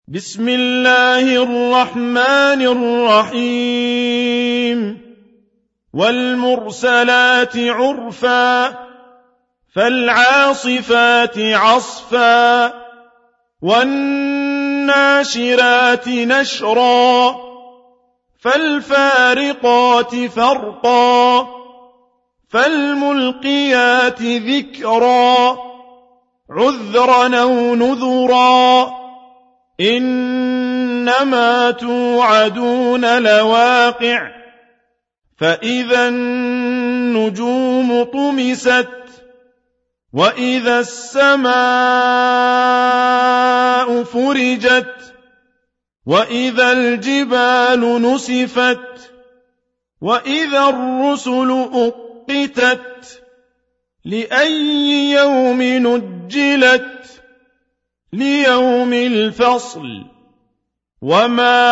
بسم الله الرحمن الرحيم والمرسلات عرفا فالعاصفات عصفا والناشرات نشرا فالفارقات فرقا فالملقيات ذكرا عذرا أو نذرا إنما توعدون لواقع فإذا النجوم طمست وإذا السماء فرجت وإذا الجبال نسفت وإذا الرسل أقتت لأي يوم نجلت ليوم الفصل وما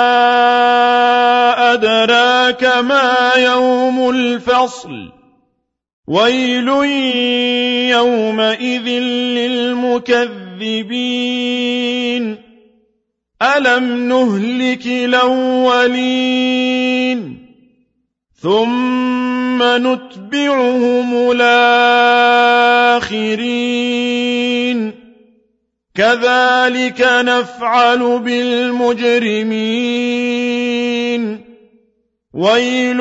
أدراك ما يوم الفصل ويل يومئذ للمكذبين ألم نهلك الأولين ثم نتبعهم الآخرين كذلك نفعل بالمجرمين ويل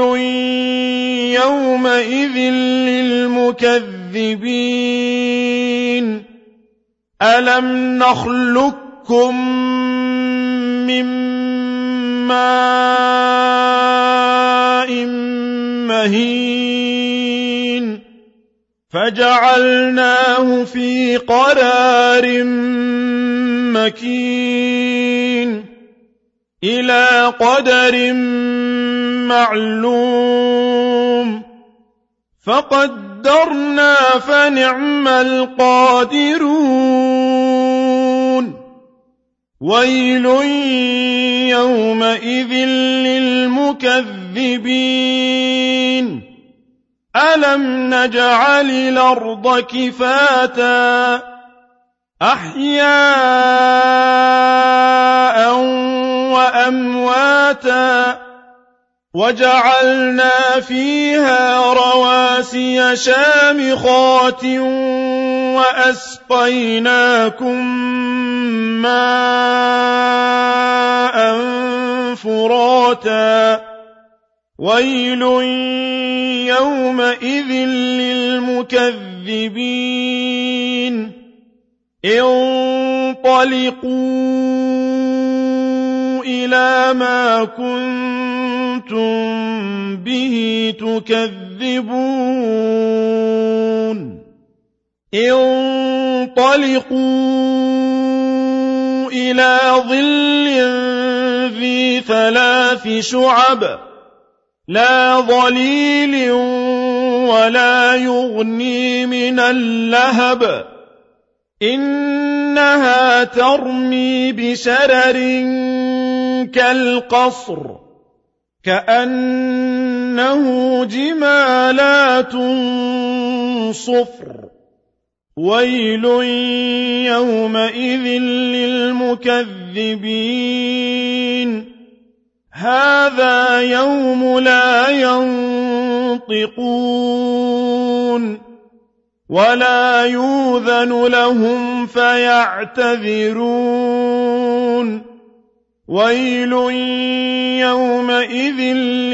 يومئذ للمكذبين ألم نخلقكم من ماء مهين فجعلناه في قرار مكين إلى قدر معلوم فقدرنا فنعم القادرون ويل يومئذ للمكذبين ألم نجعل الأرض كفاتا أحياء وأمواتا وجعلنا فيها رواسي شامخات وأسقيناكم ماء فراتا ويل يومئذ للمكذبين انطلقوا إلى ما كنتم به تكذبون انطلقوا إلى ظل ذي 3 شعب لا ظليل ولا يغني من اللهب إنها ترمي بشرر كالقصر كأنه جمالات صفر ويل يومئذ للمكذبين هذا يوم لا ينطقون ولا يؤذن لهم فيعتذرون ويل يومئذ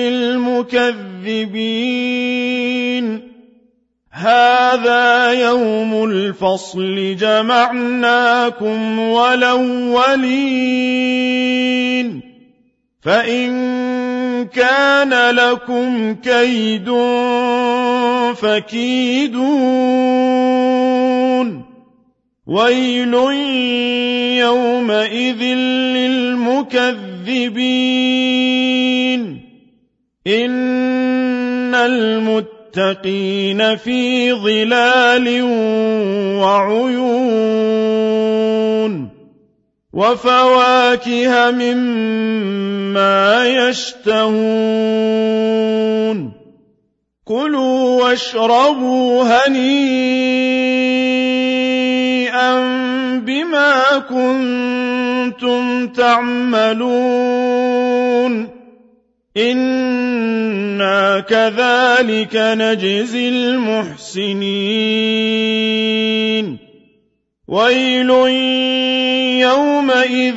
للمكذبين هذا يوم الفصل جمعناكم والأولين فإن كان لكم كيد فكيدون ويل يومئذ للمكذبين إن المتقين في ظلال وعيون وفواكه مما يشتهون كلوا واشربوا هنيئا بما بما كنتم تعملون إنا كذلك نجزي المحسنين ويل يومئذ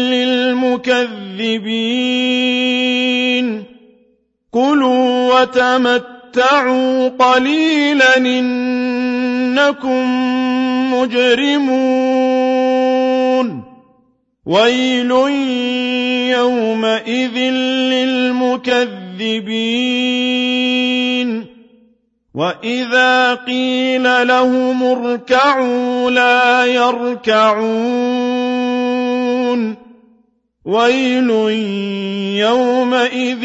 للمكذبين كلوا وتمتعوا قليلا إنكم مجرمون ويل يومئذ للمكذبين وإذا قيل لهم اركعوا لا يركعون ويل يومئذ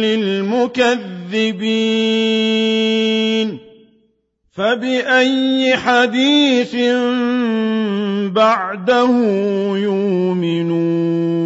للمكذبين فبأي حديث بعده يؤمنون